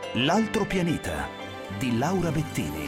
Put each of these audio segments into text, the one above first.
L'altro pianeta di Laura Bettini.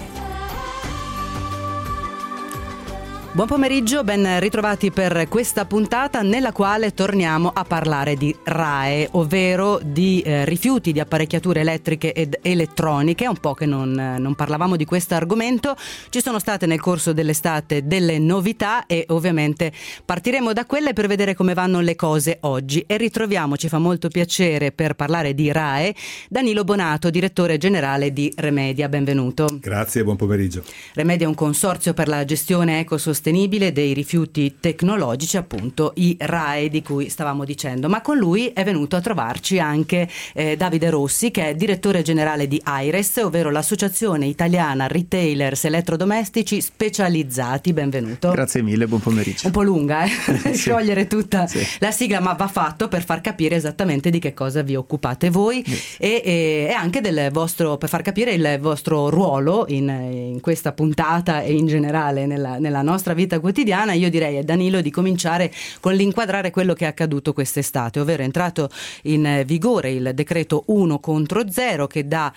Buon pomeriggio, ben ritrovati per questa puntata nella quale torniamo a parlare di RAEE, ovvero di rifiuti di apparecchiature elettriche ed elettroniche. È un po' che non parlavamo di questo argomento. Ci sono state nel corso dell'estate delle novità e ovviamente partiremo da quelle per vedere come vanno le cose oggi. E ritroviamo, ci fa molto piacere per parlare di RAEE, Danilo Bonato, direttore generale di Remedia. Benvenuto. Grazie, buon pomeriggio. Remedia è un consorzio per la gestione ecosostenibile dei rifiuti tecnologici, appunto i RAEE di cui stavamo dicendo, ma con lui è venuto a trovarci anche Davide Rossi, che è direttore generale di AIRES, ovvero l'Associazione Italiana Retailers Elettrodomestici Specializzati. Benvenuto. Grazie mille, buon pomeriggio. Un po' lunga, Sì. sciogliere tutta Sì. la sigla, ma va fatto per far capire esattamente di che cosa vi occupate voi e anche del vostro, per far capire il vostro ruolo in questa puntata e in generale nella nostra vita quotidiana. Io direi a Danilo di cominciare con l'inquadrare quello che è accaduto quest'estate, ovvero è entrato in vigore il decreto 1 contro 0 che dà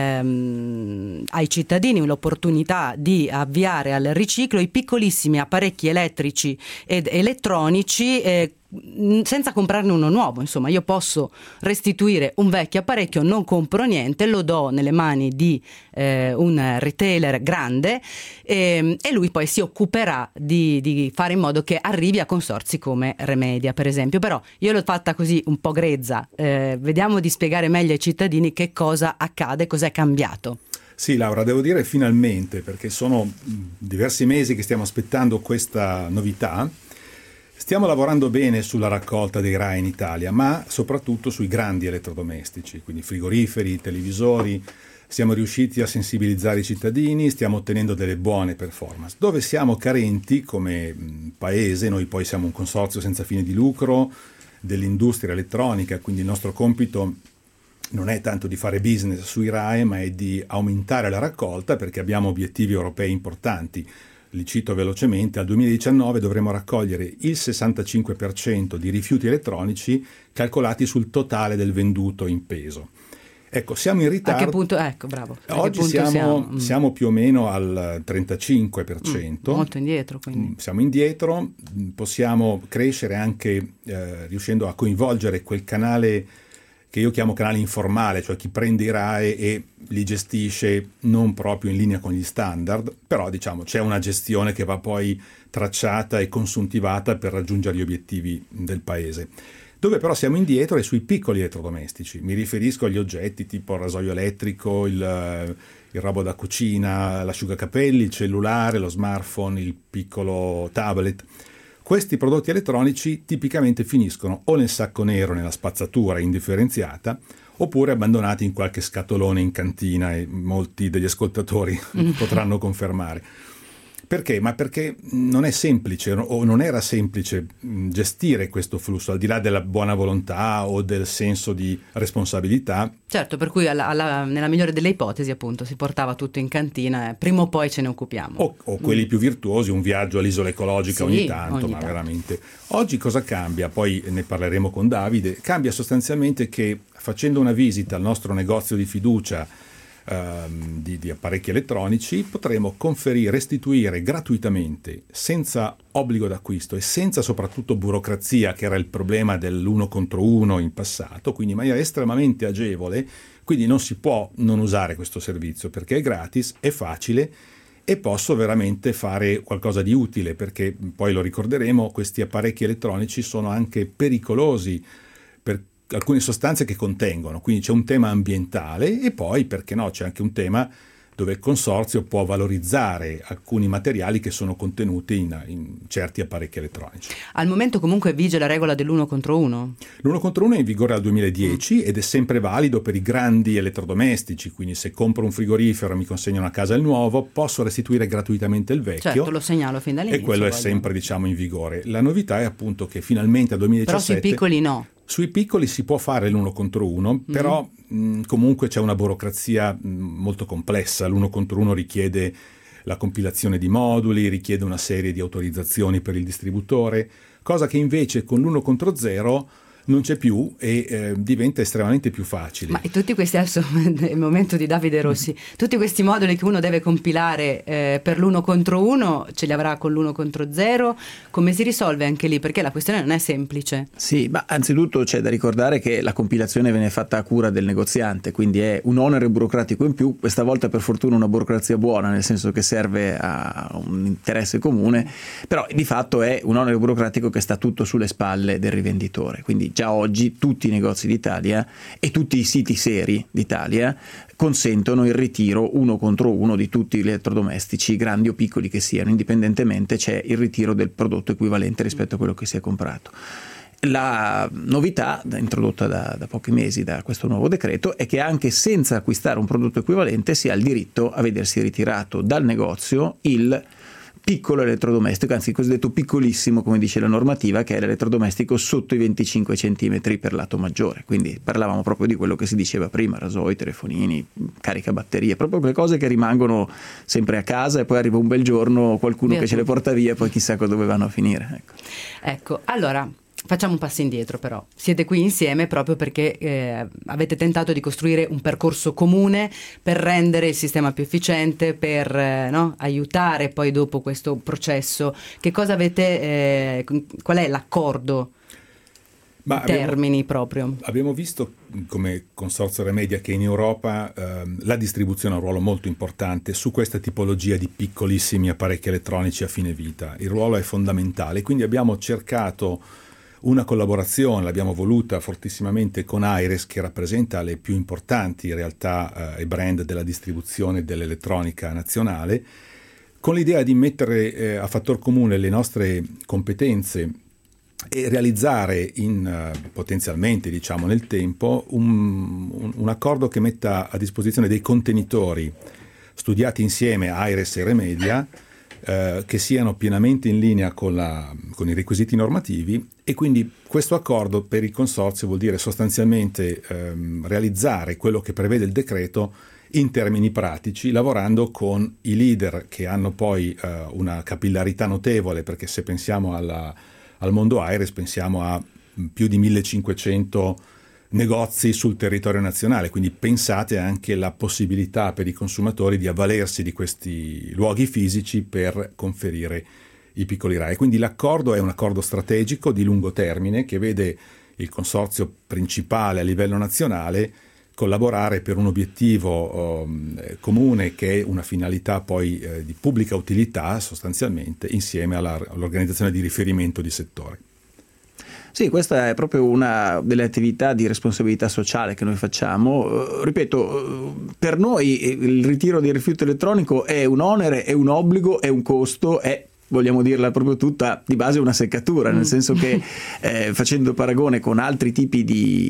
ai cittadini l'opportunità di avviare al riciclo i piccolissimi apparecchi elettrici ed elettronici senza comprarne uno nuovo. Insomma, io posso restituire un vecchio apparecchio, non compro niente, lo do nelle mani di un retailer grande e lui poi si occuperà di fare in modo che arrivi a consorzi come Remedia, per esempio. Però io l'ho fatta così un po' grezza, vediamo di spiegare meglio ai cittadini che cosa accade, cos'è cambiato. Sì, Laura, devo dire finalmente, perché sono diversi mesi che stiamo aspettando questa novità. Stiamo lavorando bene sulla raccolta dei RAEE in Italia, ma soprattutto sui grandi elettrodomestici, quindi frigoriferi, televisori. Siamo riusciti a sensibilizzare i cittadini, stiamo ottenendo delle buone performance. Dove siamo carenti come paese, noi poi siamo un consorzio senza fine di lucro dell'industria elettronica, quindi il nostro compito non è tanto di fare business sui RAEE, ma è di aumentare la raccolta, perché abbiamo obiettivi europei importanti. Li cito velocemente: al 2019 dovremo raccogliere il 65% di rifiuti elettronici calcolati sul totale del venduto in peso. Ecco, siamo in ritardo. A che punto? Ecco, bravo. Oggi siamo più o meno al 35%. Molto indietro, quindi. Siamo indietro, possiamo crescere anche riuscendo a coinvolgere quel canale che io chiamo canale informale, cioè chi prende i RAEE e li gestisce non proprio in linea con gli standard, però diciamo c'è una gestione che va poi tracciata e consuntivata per raggiungere gli obiettivi del paese. Dove però siamo indietro è sui piccoli elettrodomestici. Mi riferisco agli oggetti tipo il rasoio elettrico, il robot da cucina, l'asciugacapelli, il cellulare, lo smartphone, il piccolo tablet. Questi prodotti elettronici tipicamente finiscono o nel sacco nero nella spazzatura indifferenziata, oppure abbandonati in qualche scatolone in cantina, e molti degli ascoltatori potranno confermare. Perché? Ma perché non è semplice o non era semplice gestire questo flusso, al di là della buona volontà o del senso di responsabilità. Certo, per cui nella migliore delle ipotesi appunto si portava tutto in cantina e prima o poi ce ne occupiamo. O quelli più virtuosi, un viaggio all'isola ecologica sì, ogni tanto, ma veramente. Oggi cosa cambia? Poi ne parleremo con Davide. Cambia sostanzialmente che facendo una visita al nostro negozio di fiducia di apparecchi elettronici potremo restituire gratuitamente, senza obbligo d'acquisto e senza soprattutto burocrazia, che era il problema dell'1 contro 1 in passato, quindi in maniera estremamente agevole. Quindi non si può non usare questo servizio, perché è gratis, è facile e posso veramente fare qualcosa di utile, perché poi lo ricorderemo, questi apparecchi elettronici sono anche pericolosi per alcune sostanze che contengono, quindi c'è un tema ambientale e poi, perché no, c'è anche un tema dove il consorzio può valorizzare alcuni materiali che sono contenuti in certi apparecchi elettronici. Al momento comunque vige la regola dell'1 contro 1? L'1 contro 1 è in vigore dal 2010 ed è sempre valido per i grandi elettrodomestici, quindi se compro un frigorifero e mi consegnano a casa il nuovo, posso restituire gratuitamente il vecchio. Certo, lo segnalo fin dall'inizio. E quello è sempre, diciamo, in vigore. La novità è appunto che finalmente al 2017... Però sui piccoli no. Sui piccoli si può fare l'1 contro 1, però comunque c'è una burocrazia molto complessa. L'1 contro 1 richiede la compilazione di moduli, richiede una serie di autorizzazioni per il distributore, cosa che invece con l'1 contro 0 non c'è più e diventa estremamente più facile. Ma tutti questi, adesso è il momento di Davide Rossi, tutti questi moduli che uno deve compilare per l'1 contro 1, ce li avrà con l'1 contro 0, come si risolve anche lì? Perché la questione non è semplice. Sì, ma anzitutto c'è da ricordare che la compilazione viene fatta a cura del negoziante, quindi è un onere burocratico in più, questa volta per fortuna una burocrazia buona, nel senso che serve a un interesse comune, però di fatto è un onere burocratico che sta tutto sulle spalle del rivenditore, quindi già oggi tutti i negozi d'Italia e tutti i siti seri d'Italia consentono il ritiro 1 contro 1 di tutti gli elettrodomestici, grandi o piccoli che siano, indipendentemente c'è il ritiro del prodotto equivalente rispetto a quello che si è comprato. La novità introdotta da pochi mesi da questo nuovo decreto è che anche senza acquistare un prodotto equivalente si ha il diritto a vedersi ritirato dal negozio il piccolo elettrodomestico, anzi il cosiddetto piccolissimo, come dice la normativa, che è l'elettrodomestico sotto i 25 cm per lato maggiore. Quindi parlavamo proprio di quello che si diceva prima, rasoi, telefonini, caricabatterie, proprio quelle cose che rimangono sempre a casa e poi arriva un bel giorno qualcuno che ce le porta via e poi chissà dove vanno a finire. Ecco, allora facciamo un passo indietro però. Siete qui insieme proprio perché avete tentato di costruire un percorso comune per rendere il sistema più efficiente, per aiutare poi dopo questo processo. Che cosa avete, qual è l'accordo? Termini proprio. Abbiamo visto come Consorzio Remedia che in Europa la distribuzione ha un ruolo molto importante su questa tipologia di piccolissimi apparecchi elettronici a fine vita. Il ruolo è fondamentale, quindi abbiamo cercato una collaborazione, l'abbiamo voluta fortissimamente con Aires, che rappresenta le più importanti realtà e brand della distribuzione dell'elettronica nazionale, con l'idea di mettere a fattor comune le nostre competenze e realizzare potenzialmente, diciamo, nel tempo un accordo che metta a disposizione dei contenitori studiati insieme a Aires e Remedia, che siano pienamente in linea con i requisiti normativi, e quindi questo accordo per il consorzio vuol dire sostanzialmente realizzare quello che prevede il decreto in termini pratici, lavorando con i leader che hanno poi una capillarità notevole, perché se pensiamo al mondo Aires pensiamo a più di 1500 negozi sul territorio nazionale, quindi pensate anche alla possibilità per i consumatori di avvalersi di questi luoghi fisici per conferire i piccoli RAI. Quindi l'accordo è un accordo strategico di lungo termine che vede il consorzio principale a livello nazionale collaborare per un obiettivo comune, che è una finalità poi di pubblica utilità sostanzialmente, insieme all'organizzazione di riferimento di settore. Sì, questa è proprio una delle attività di responsabilità sociale che noi facciamo. Ripeto, per noi il ritiro di rifiuto elettronico è un onere, è un obbligo, è un costo, è, vogliamo dirla proprio tutta, di base una seccatura, nel senso che facendo paragone con altri tipi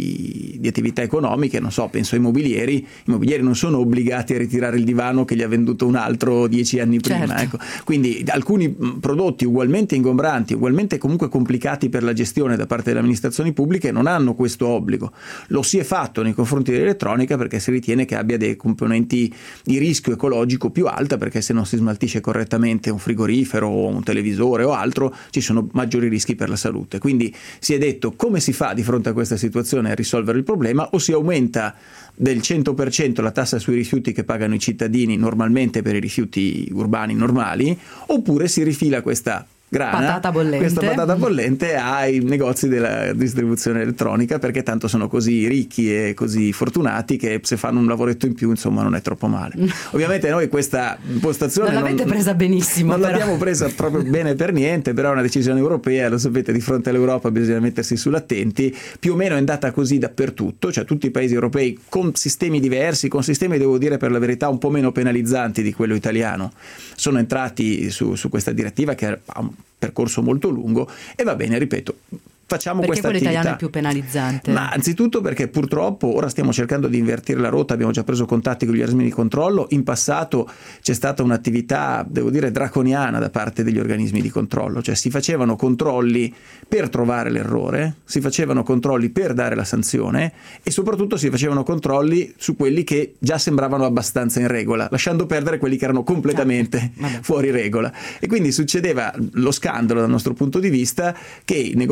di attività economiche, non so, penso ai mobilieri, i mobilieri non sono obbligati a ritirare il divano che gli ha venduto un altro 10 anni prima. Certo. Ecco. Quindi alcuni prodotti ugualmente ingombranti, ugualmente comunque complicati per la gestione da parte delle amministrazioni pubbliche non hanno questo obbligo. Lo si è fatto nei confronti dell'elettronica perché si ritiene che abbia dei componenti di rischio ecologico più alta, perché se non si smaltisce correttamente un frigorifero o un televisore o altro ci sono maggiori rischi per la salute. Quindi si è detto: come si fa di fronte a questa situazione a risolvere il problema? O si aumenta del 100% la tassa sui rifiuti che pagano i cittadini normalmente per i rifiuti urbani normali, oppure si rifila questa patata bollente ai negozi della distribuzione elettronica, perché tanto sono così ricchi e così fortunati che se fanno un lavoretto in più, insomma, non è troppo male. Ovviamente noi questa impostazione non l'avete presa benissimo, non l'abbiamo presa proprio bene per niente, però è una decisione europea, lo sapete, di fronte all'Europa bisogna mettersi sull'attenti. Più o meno è andata così dappertutto, cioè tutti i paesi europei con sistemi diversi, con sistemi, devo dire per la verità, un po' meno penalizzanti di quello italiano, sono entrati su questa direttiva che ha un percorso molto lungo, e va bene, ripeto, facciamo perché questa quello attività. Italiano è più penalizzante? Ma anzitutto perché purtroppo ora stiamo cercando di invertire la rotta, abbiamo già preso contatti con gli organismi di controllo. In passato c'è stata un'attività, devo dire, draconiana da parte degli organismi di controllo, cioè si facevano controlli per trovare l'errore, si facevano controlli per dare la sanzione e soprattutto si facevano controlli su quelli che già sembravano abbastanza in regola, lasciando perdere quelli che erano completamente fuori regola. E quindi succedeva lo scandalo dal nostro punto di vista che i negozi più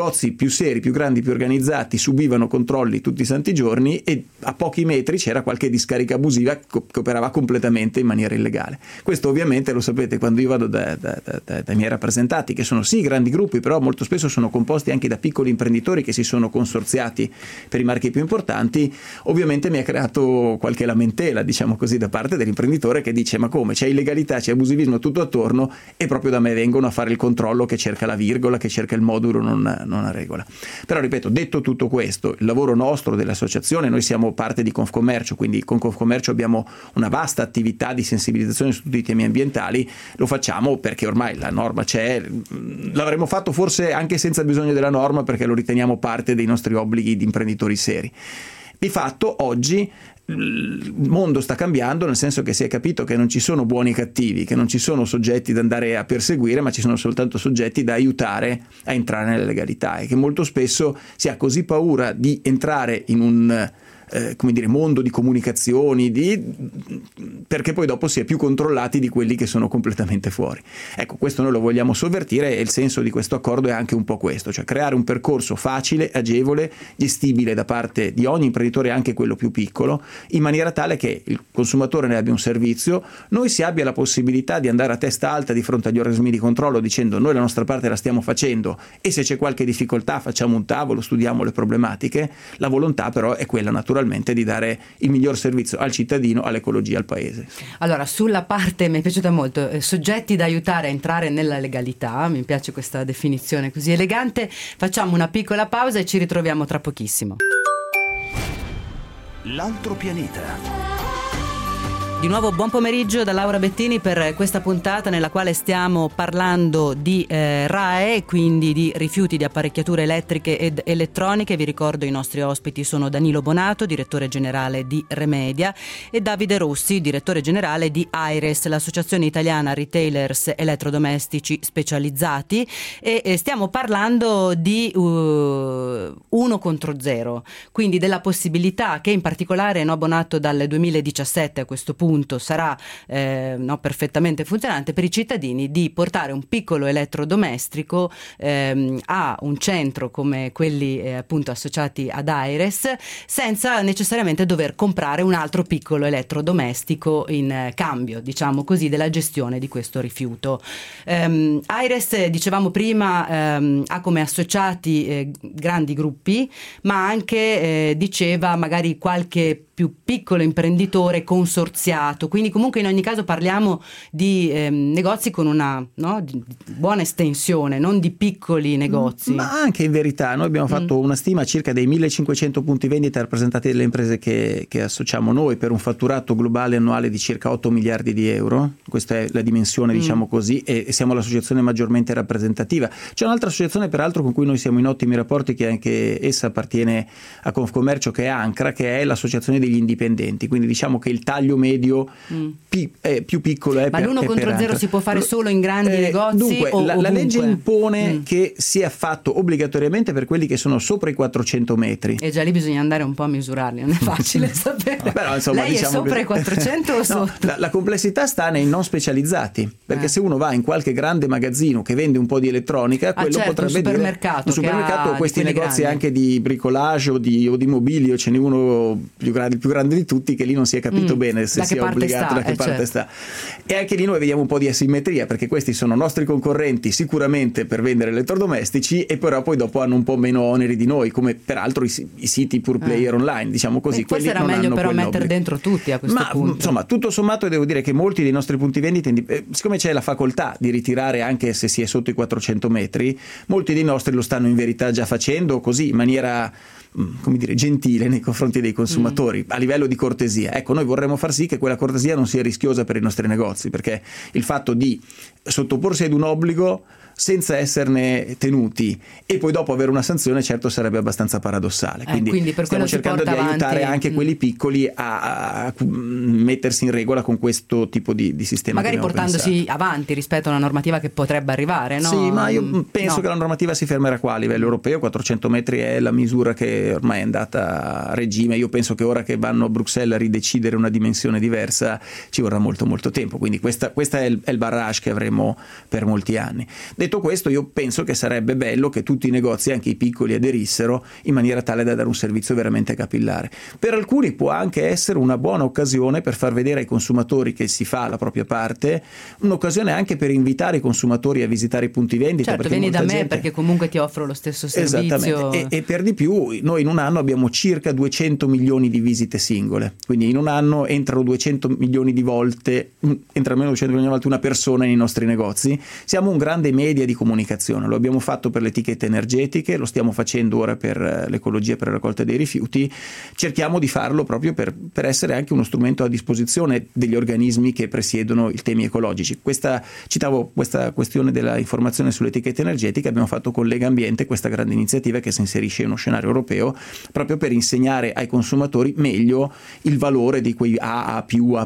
più seri, più grandi, più organizzati subivano controlli tutti i santi giorni, e a pochi metri c'era qualche discarica abusiva che operava completamente in maniera illegale. Questo ovviamente lo sapete, quando io vado dai miei rappresentati, che sono sì grandi gruppi, però molto spesso sono composti anche da piccoli imprenditori che si sono consorziati per i marchi più importanti, ovviamente mi ha creato qualche lamentela, diciamo così, da parte dell'imprenditore che dice: ma come, c'è illegalità, c'è abusivismo tutto attorno, e proprio da me vengono a fare il controllo che cerca la virgola, che cerca il modulo, non la regola. Però ripeto, detto tutto questo, il lavoro nostro dell'associazione, noi siamo parte di Confcommercio, quindi con Confcommercio abbiamo una vasta attività di sensibilizzazione su tutti i temi ambientali. Lo facciamo perché ormai la norma c'è, l'avremmo fatto forse anche senza bisogno della norma, perché lo riteniamo parte dei nostri obblighi di imprenditori seri. Di fatto oggi il mondo sta cambiando, nel senso che si è capito che non ci sono buoni e cattivi, che non ci sono soggetti da andare a perseguire, ma ci sono soltanto soggetti da aiutare a entrare nella legalità, e che molto spesso si ha così paura di entrare in un mondo di comunicazioni, perché poi dopo si è più controllati di quelli che sono completamente fuori. Ecco, questo noi lo vogliamo sovvertire, e il senso di questo accordo è anche un po' questo, cioè creare un percorso facile, agevole, gestibile da parte di ogni imprenditore, anche quello più piccolo, in maniera tale che il consumatore ne abbia un servizio, noi si abbia la possibilità di andare a testa alta di fronte agli organismi di controllo dicendo: noi la nostra parte la stiamo facendo, e se c'è qualche difficoltà facciamo un tavolo, studiamo le problematiche. La volontà però è quella naturalmente di dare il miglior servizio al cittadino, all'ecologia, al paese. Allora, sulla parte mi è piaciuta molto, soggetti da aiutare a entrare nella legalità, mi piace questa definizione così elegante. Facciamo una piccola pausa e ci ritroviamo tra pochissimo. L'altro pianeta. Di nuovo buon pomeriggio da Laura Bettini per questa puntata nella quale stiamo parlando di RAEE, quindi di rifiuti di apparecchiature elettriche ed elettroniche. Vi ricordo i nostri ospiti sono Danilo Bonato, direttore generale di Remedia, e Davide Rossi, direttore generale di AIRES, l'associazione italiana retailers elettrodomestici specializzati, e stiamo parlando di 1 contro 0, quindi della possibilità che in particolare Bonato dal 2017 a questo punto sarà perfettamente funzionante per i cittadini, di portare un piccolo elettrodomestico a un centro come quelli appunto associati ad AIRES, senza necessariamente dover comprare un altro piccolo elettrodomestico in cambio, diciamo così, della gestione di questo rifiuto. AIRES, dicevamo prima, ha come associati grandi gruppi, ma anche diceva magari qualche più piccolo imprenditore consorziato, quindi comunque in ogni caso parliamo di negozi con una di buona estensione, non di piccoli negozi. Ma anche in verità noi abbiamo fatto una stima circa dei 1500 punti vendita rappresentati dalle imprese che associamo noi, per un fatturato globale annuale di circa 8 miliardi di euro. Questa è la dimensione, diciamo così, e siamo l'associazione maggiormente rappresentativa. C'è un'altra associazione peraltro con cui noi siamo in ottimi rapporti, che anche essa appartiene a Confcommercio, che è ANCRA, che è l'associazione degli indipendenti, quindi diciamo che il taglio medio è più piccolo. Ma l'1 contro 0 si può fare solo in grandi negozi? Dunque, o la legge impone che sia fatto obbligatoriamente per quelli che sono sopra i 400 metri. E già lì bisogna andare un po' a misurarli, non è facile sapere. Però, insomma, lei è sopra i 400 o sotto? La complessità sta nei non specializzati, perché se uno va in qualche grande magazzino che vende un po' di elettronica, quello certo, potrebbe dire un supermercato, questi negozi grandi, anche di bricolage o di mobilio, ce n'è uno più grande di tutti, che lì non si è capito bene se sia obbligato, da che parte sta. E anche lì noi vediamo un po' di asimmetria, perché questi sono nostri concorrenti sicuramente per vendere elettrodomestici, e però poi dopo hanno un po' meno oneri di noi, come peraltro i siti pure player online, diciamo così. Forse era meglio però mettere dentro tutti a questo punto. Insomma, tutto sommato devo dire che molti dei nostri punti vendita, siccome c'è la facoltà di ritirare anche se si è sotto i 400 metri, molti dei nostri lo stanno in verità già facendo così in maniera gentile nei confronti dei consumatori, a livello di cortesia. Ecco, noi vorremmo far sì che quella cortesia non sia rischiosa per i nostri negozi, perché il fatto di sottoporsi ad un obbligo senza esserne tenuti e poi dopo avere una sanzione, certo sarebbe abbastanza paradossale. Quindi per stiamo cercando di aiutare anche quelli piccoli a mettersi in regola con questo tipo di sistema, magari portandosi avanti rispetto a una normativa che potrebbe arrivare, no? Sì, ma io penso che la normativa si fermerà qua a livello europeo. 400 metri è la misura che che ormai è andata a regime. Io penso che ora che vanno a Bruxelles a ridecidere una dimensione diversa ci vorrà molto molto tempo, quindi questa è il barrage che avremo per molti anni. Detto questo, io penso che sarebbe bello che tutti i negozi, anche i piccoli, aderissero in maniera tale da dare un servizio veramente capillare. Per alcuni può anche essere una buona occasione per far vedere ai consumatori che si fa la propria parte, un'occasione anche per invitare i consumatori a visitare i punti vendita. Certo, vieni da me perché comunque ti offro lo stesso servizio. Esattamente, e per di più noi in un anno abbiamo circa 200 milioni di visite singole, quindi in un anno entrano 200 milioni di volte, entra almeno 200 milioni di volte una persona nei nostri negozi. Siamo un grande media di comunicazione, lo abbiamo fatto per le etichette energetiche, lo stiamo facendo ora per l'ecologia, per la raccolta dei rifiuti. Cerchiamo di farlo proprio per essere anche uno strumento a disposizione degli organismi che presiedono i temi ecologici. Citavo questa questione della informazione sulle etichette energetiche, abbiamo fatto con Lega Ambiente questa grande iniziativa che si inserisce in uno scenario europeo proprio per insegnare ai consumatori meglio il valore di quei A+,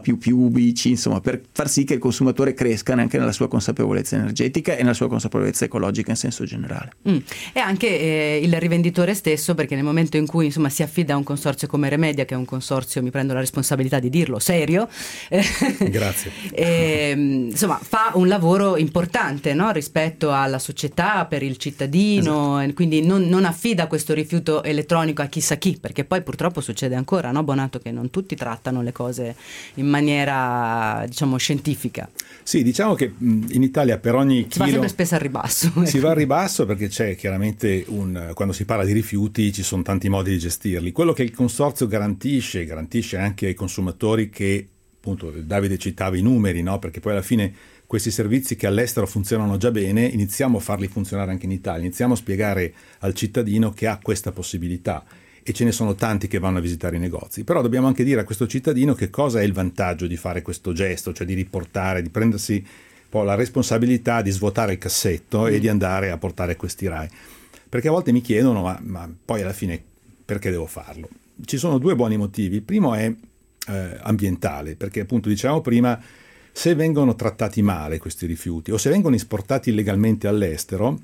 B, C, insomma, per far sì che il consumatore cresca anche nella sua consapevolezza energetica e nella sua consapevolezza ecologica in senso generale. E anche il rivenditore stesso, perché nel momento in cui insomma si affida a un consorzio come Remedia, che è un consorzio, mi prendo la responsabilità di dirlo, serio, grazie, insomma fa un lavoro importante, no? Rispetto alla società, per il cittadino, esatto. Quindi non affida questo rifiuto elettronico a chissà chi, perché poi purtroppo succede ancora, no, Bonato, che non tutti trattano le cose in maniera, diciamo, scientifica. Sì, diciamo che in Italia per ogni chilo si va sempre spesso al ribasso. Si va al ribasso perché c'è chiaramente quando si parla di rifiuti ci sono tanti modi di gestirli. Quello che il consorzio garantisce anche ai consumatori, che appunto Davide citava i numeri, no? Perché poi alla fine questi servizi che all'estero funzionano già bene, iniziamo a farli funzionare anche in Italia, iniziamo a spiegare al cittadino che ha questa possibilità, e ce ne sono tanti che vanno a visitare i negozi. Però dobbiamo anche dire a questo cittadino che cosa è il vantaggio di fare questo gesto, cioè di riportare, di prendersi poi la responsabilità di svuotare il cassetto e di andare a portare questi RAEE. Perché a volte mi chiedono ma poi alla fine perché devo farlo? Ci sono due buoni motivi. Il primo è ambientale, perché appunto dicevamo prima, se vengono trattati male questi rifiuti o se vengono esportati illegalmente all'estero,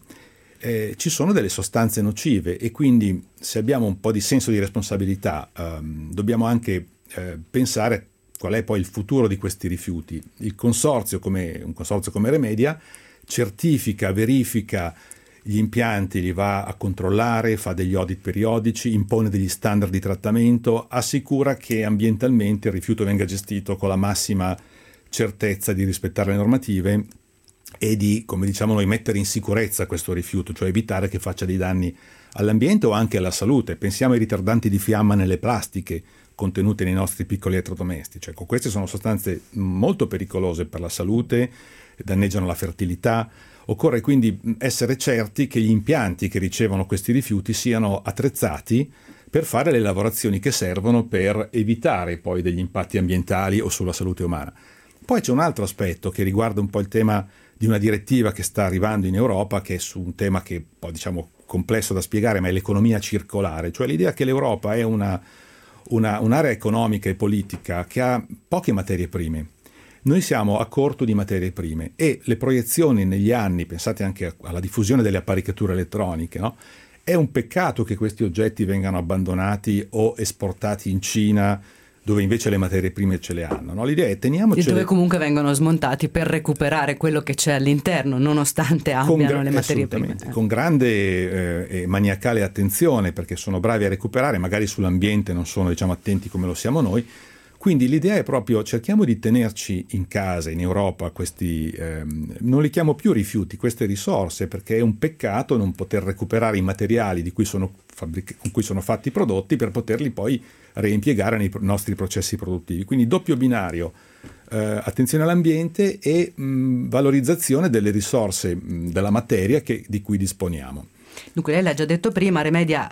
ci sono delle sostanze nocive, e quindi se abbiamo un po' di senso di responsabilità dobbiamo anche pensare qual è poi il futuro di questi rifiuti. Un consorzio come Remedia certifica, verifica gli impianti, li va a controllare, fa degli audit periodici, impone degli standard di trattamento, assicura che ambientalmente il rifiuto venga gestito con la massima certezza di rispettare le normative e di, come diciamo noi, mettere in sicurezza questo rifiuto, cioè evitare che faccia dei danni all'ambiente o anche alla salute. Pensiamo ai ritardanti di fiamma nelle plastiche contenute nei nostri piccoli elettrodomestici. Ecco, queste sono sostanze molto pericolose per la salute, danneggiano la fertilità. Occorre quindi essere certi che gli impianti che ricevono questi rifiuti siano attrezzati per fare le lavorazioni che servono per evitare poi degli impatti ambientali o sulla salute umana. Poi c'è un altro aspetto che riguarda un po' il tema di una direttiva che sta arrivando in Europa, che è su un tema che è un po', diciamo, complesso da spiegare, ma è l'economia circolare, cioè l'idea che l'Europa è un'area economica e politica che ha poche materie prime. Noi siamo a corto di materie prime e le proiezioni negli anni, pensate anche alla diffusione delle apparecchiature elettroniche, no? È un peccato che questi oggetti vengano abbandonati o esportati in Cina, dove invece le materie prime ce le hanno, no? L'idea è teniamocele, dove comunque vengono smontati per recuperare quello che c'è all'interno, nonostante abbiano le materie prime. Con grande e maniacale attenzione, perché sono bravi a recuperare, magari sull'ambiente non sono, diciamo, attenti come lo siamo noi. Quindi l'idea è proprio cerchiamo di tenerci in casa, in Europa, questi, non li chiamo più rifiuti, queste risorse, perché è un peccato non poter recuperare i materiali con cui sono fatti i prodotti per poterli poi reimpiegare nei nostri processi produttivi. Quindi doppio binario, attenzione all'ambiente e valorizzazione delle risorse della materia di cui disponiamo. Dunque, lei l'ha già detto prima, Remedia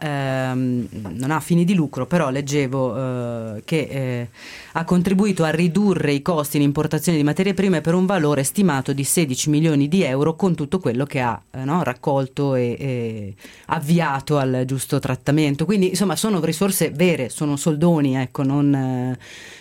non ha fini di lucro, però leggevo che ha contribuito a ridurre i costi in importazione di materie prime per un valore stimato di 16 milioni di euro con tutto quello che ha raccolto e avviato al giusto trattamento. Quindi insomma sono risorse vere, sono soldoni, ecco, non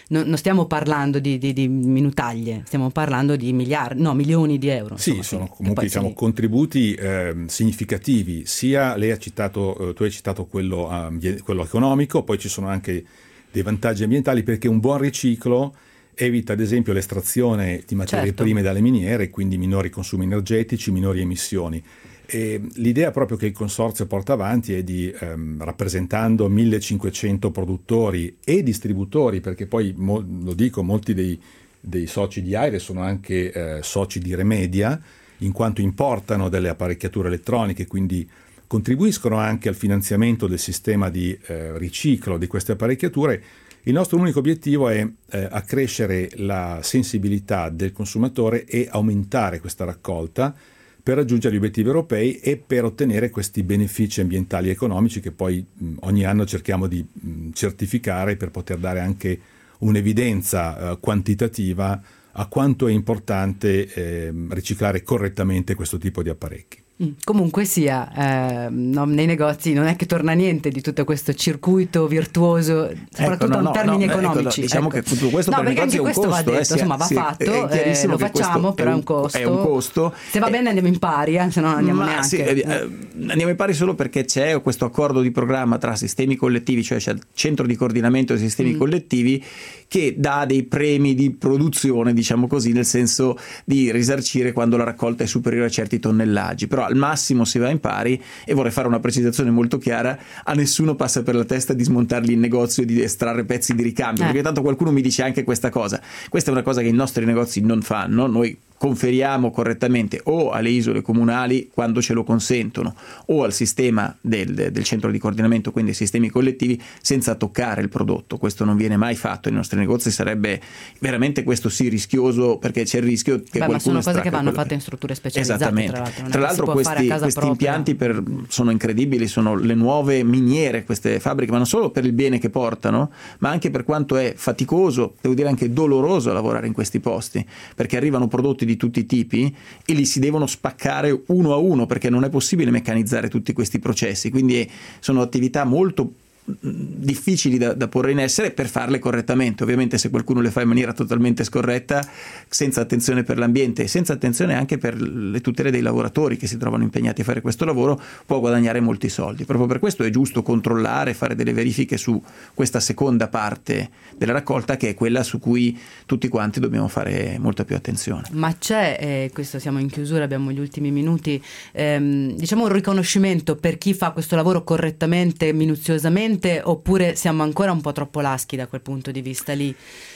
non stiamo parlando di minutaglie, stiamo parlando di milioni di euro. Sì, sono comunque contributi significativi. Sia lei ha citato, tu hai citato quello economico, poi ci sono anche dei vantaggi ambientali, perché un buon riciclo evita ad esempio l'estrazione di materie prime dalle miniere, quindi minori consumi energetici, minori emissioni. E l'idea proprio che il consorzio porta avanti è di, rappresentando 1500 produttori e distributori, perché poi lo dico, molti dei soci di AIRE sono anche soci di Remedia, in quanto importano delle apparecchiature elettroniche, quindi contribuiscono anche al finanziamento del sistema di riciclo di queste apparecchiature. Il nostro unico obiettivo è accrescere la sensibilità del consumatore e aumentare questa raccolta per raggiungere gli obiettivi europei e per ottenere questi benefici ambientali e economici che poi ogni anno cerchiamo di certificare per poter dare anche un'evidenza quantitativa a quanto è importante riciclare correttamente questo tipo di apparecchi. Comunque sia, nei negozi non è che torna niente di tutto questo circuito virtuoso, soprattutto in termini economici. Diciamo che tutto questo per il negozio è un costo. Va detto, insomma, va fatto, lo facciamo, però è un costo. È un costo. Se va bene andiamo in pari, se no non andiamo neanche. Andiamo in pari solo perché c'è questo accordo di programma tra sistemi collettivi, cioè c'è il centro di coordinamento dei sistemi collettivi che dà dei premi di produzione, diciamo così, nel senso di risarcire quando la raccolta è superiore a certi tonnellaggi, però al massimo si va in pari. E vorrei fare una precisazione molto chiara: a nessuno passa per la testa di smontarli in negozio e di estrarre pezzi di ricambio, perché tanto qualcuno mi dice anche questa cosa. Questa è una cosa che i nostri negozi non fanno. Noi conferiamo correttamente o alle isole comunali quando ce lo consentono o al sistema del centro di coordinamento, quindi ai sistemi collettivi, senza toccare il prodotto. Questo non viene mai fatto nei nostri negozi, sarebbe veramente, questo sì, rischioso, perché c'è il rischio che qualcuno ma sono cose che vanno quello. fatte in strutture specializzate. Esattamente. Tra l'altro questi impianti sono incredibili, sono le nuove miniere, queste fabbriche, ma non solo per il bene che portano, ma anche per quanto è faticoso, devo dire anche doloroso lavorare in questi posti, perché arrivano prodotti di tutti i tipi e li si devono spaccare uno a uno, perché non è possibile meccanizzare tutti questi processi, quindi sono attività molto difficili da porre in essere per farle correttamente. Ovviamente se qualcuno le fa in maniera totalmente scorretta, senza attenzione per l'ambiente e senza attenzione anche per le tutele dei lavoratori che si trovano impegnati a fare questo lavoro, può guadagnare molti soldi. Proprio per questo è giusto controllare, fare delle verifiche su questa seconda parte della raccolta, che è quella su cui tutti quanti dobbiamo fare molta più attenzione. Ma c'è, questo siamo in chiusura, abbiamo gli ultimi minuti, diciamo un riconoscimento per chi fa questo lavoro correttamente, minuziosamente, oppure siamo ancora un po' troppo laschi da quel punto di vista lì?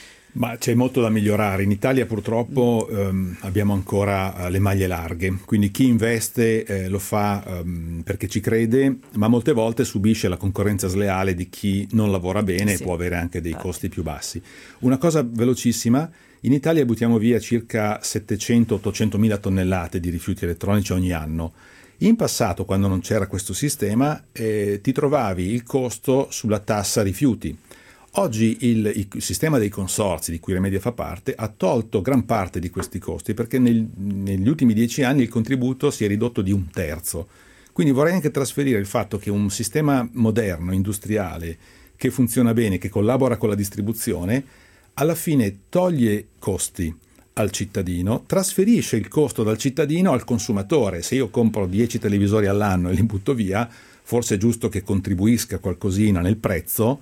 Ma c'è molto da migliorare. In Italia purtroppo abbiamo ancora le maglie larghe, quindi chi investe lo fa perché ci crede, ma molte volte subisce la concorrenza sleale di chi non lavora bene e può avere anche dei costi più bassi. Una cosa velocissima: in Italia buttiamo via circa 700-800 mila tonnellate di rifiuti elettronici ogni anno. In passato, quando non c'era questo sistema, ti trovavi il costo sulla tassa rifiuti. Oggi il sistema dei consorzi, di cui Remedia fa parte, ha tolto gran parte di questi costi, perché negli ultimi 10 anni il contributo si è ridotto di 1/3. Quindi vorrei anche trasferire il fatto che un sistema moderno, industriale, che funziona bene, che collabora con la distribuzione, alla fine toglie costi al cittadino, trasferisce il costo dal cittadino al consumatore. Se io compro 10 televisori all'anno e li butto via, forse è giusto che contribuisca qualcosina nel prezzo,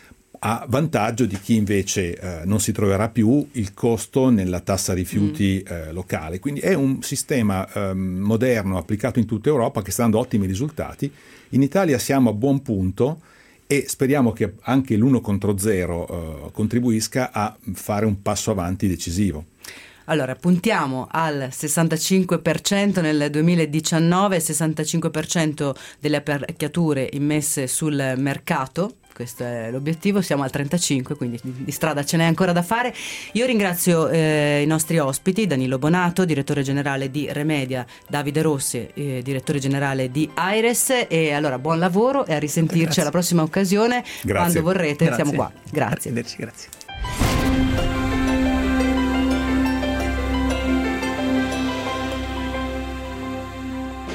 a vantaggio di chi invece non si troverà più il costo nella tassa rifiuti locale. Quindi è un sistema moderno, applicato in tutta Europa, che sta dando ottimi risultati. In Italia siamo a buon punto e speriamo che anche l'1 contro 0 contribuisca a fare un passo avanti decisivo. Allora, puntiamo al 65% nel 2019, 65% delle apparecchiature immesse sul mercato. Questo è l'obiettivo, siamo al 35%, quindi di strada ce n'è ancora da fare. Io ringrazio i nostri ospiti: Danilo Bonato, direttore generale di Remedia, Davide Rossi, direttore generale di AIRES. E allora buon lavoro e a risentirci alla prossima occasione. Grazie. Quando vorrete. Siamo qua. Grazie. Arrivederci, grazie.